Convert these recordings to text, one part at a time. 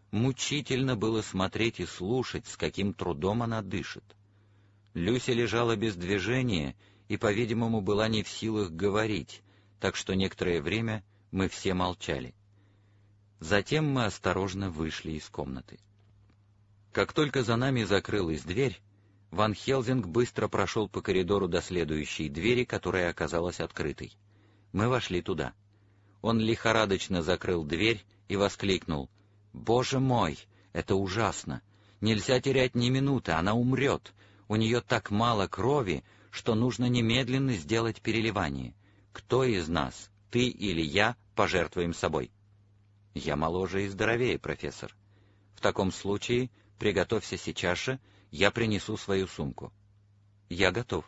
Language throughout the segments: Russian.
Мучительно было смотреть и слушать, с каким трудом она дышит. Люси лежала без движения и, по-видимому, была не в силах говорить, так что некоторое время мы все молчали. Затем мы осторожно вышли из комнаты. Как только за нами закрылась дверь, Ван Хелзинг быстро прошел по коридору до следующей двери, которая оказалась открытой. Мы вошли туда. Он лихорадочно закрыл дверь и воскликнул: «Боже мой, это ужасно! Нельзя терять ни минуты, она умрет! У нее так мало крови, что нужно немедленно сделать переливание. Кто из нас, ты или я, пожертвуем собой?» «Я моложе и здоровее, профессор. В таком случае приготовься сейчас же, я принесу свою сумку». «Я готов».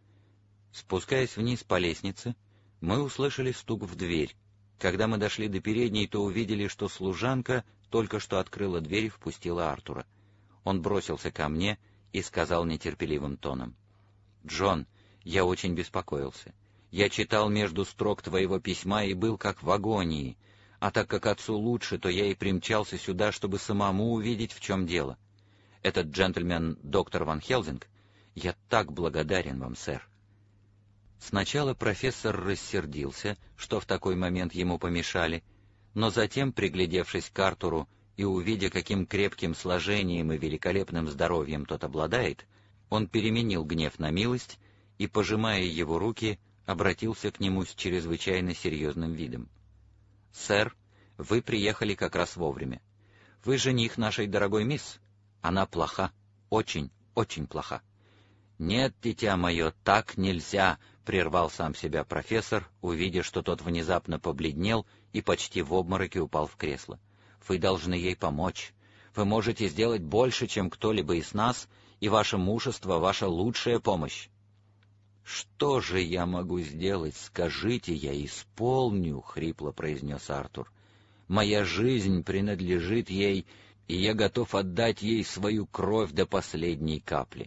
Спускаясь вниз по лестнице, мы услышали стук в дверь. Когда мы дошли до передней, то увидели, что служанка только что открыла дверь и впустила Артура. Он бросился ко мне и сказал нетерпеливым тоном: «Джон, я очень беспокоился. Я читал между строк твоего письма и был как в агонии, а так как отцу лучше, то я и примчался сюда, чтобы самому увидеть, в чем дело. Этот джентльмен — доктор Ван Хелзинг. Я так благодарен вам, сэр». Сначала профессор рассердился, что в такой момент ему помешали, но затем, приглядевшись к Артуру и увидя, каким крепким сложением и великолепным здоровьем тот обладает, он переменил гнев на милость и, пожимая его руки, обратился к нему с чрезвычайно серьезным видом. «Сэр, вы приехали как раз вовремя. Вы жених нашей дорогой мисс. Она плоха, очень, очень плоха». «Нет, дитя мое, так нельзя», — прервал сам себя профессор, увидя, что тот внезапно побледнел и почти в обмороке упал в кресло. «Вы должны ей помочь. Вы можете сделать больше, чем кто-либо из нас, и ваше мужество — ваша лучшая помощь». «Что же я могу сделать? Скажите, я исполню», — хрипло произнес Артур. «Моя жизнь принадлежит ей, и я готов отдать ей свою кровь до последней капли».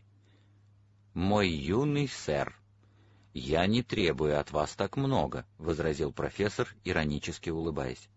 «Мой юный сэр, я не требую от вас так много», — возразил профессор, иронически улыбаясь.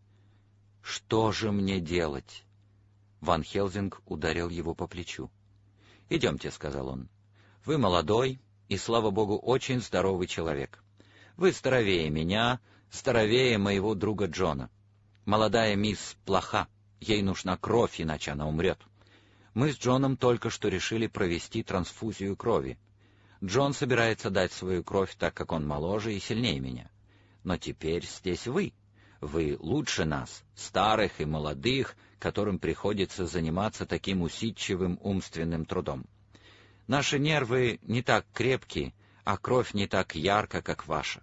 «Что же мне делать?» Ван Хелзинг ударил его по плечу. «Идемте», — сказал он. «Вы молодой и, слава богу, очень здоровый человек. Вы здоровее меня, здоровее моего друга Джона. Молодая мисс плоха, ей нужна кровь, иначе она умрет. Мы с Джоном только что решили провести трансфузию крови. Джон собирается дать свою кровь, так как он моложе и сильнее меня. Но теперь здесь вы. Вы лучше нас, старых и молодых, которым приходится заниматься таким усидчивым умственным трудом. Наши нервы не так крепки, а кровь не так ярка, как ваша».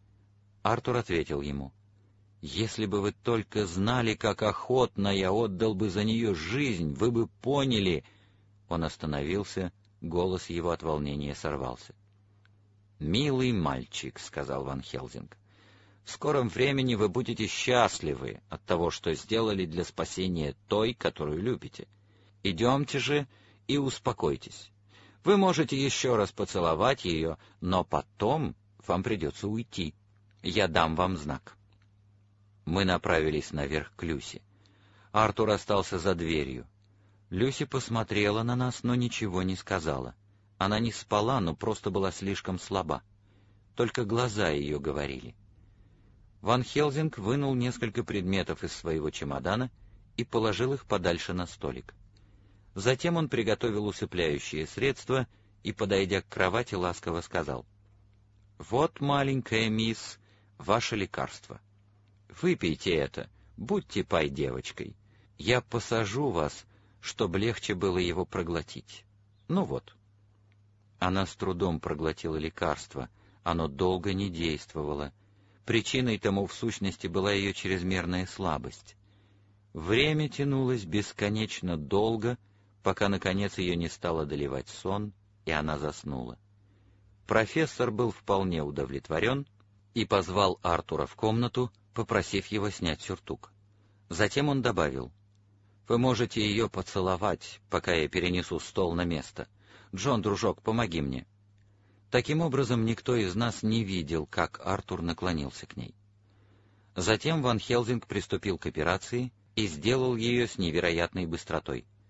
Артур ответил ему: «Если бы вы только знали, как охотно я отдал бы за нее жизнь, вы бы поняли...» Он остановился, голос его от волнения сорвался. «Милый мальчик», — сказал Ван Хелзинг, — «в скором времени вы будете счастливы от того, что сделали для спасения той, которую любите. Идемте же и успокойтесь. Вы можете еще раз поцеловать ее, но потом вам придется уйти. Я дам вам знак». Мы направились наверх к Люси. Артур остался за дверью. Люси посмотрела на нас, но ничего не сказала. Она не спала, но просто была слишком слаба. Только глаза ее говорили. Ван Хелзинг вынул несколько предметов из своего чемодана и положил их подальше на столик. Затем он приготовил усыпляющее средство и, подойдя к кровати, ласково сказал: «Вот, маленькая мисс, ваше лекарство. Выпейте это, будьте пай-девочкой. Я посажу вас, чтобы легче было его проглотить. Ну вот». Она с трудом проглотила лекарство, оно долго не действовало. Причиной тому, в сущности, была ее чрезмерная слабость. Время тянулось бесконечно долго, пока, наконец, ее не стал одолевать сон, и она заснула. Профессор был вполне удовлетворен и позвал Артура в комнату, попросив его снять сюртук. Затем он добавил: «Вы можете ее поцеловать, пока я перенесу стол на место. Джон, дружок, помоги мне». Таким образом, никто из нас не видел, как Артур наклонился к ней. Затем Ван Хелзинг приступил к операции, и сделал ее с невероятной быстротой.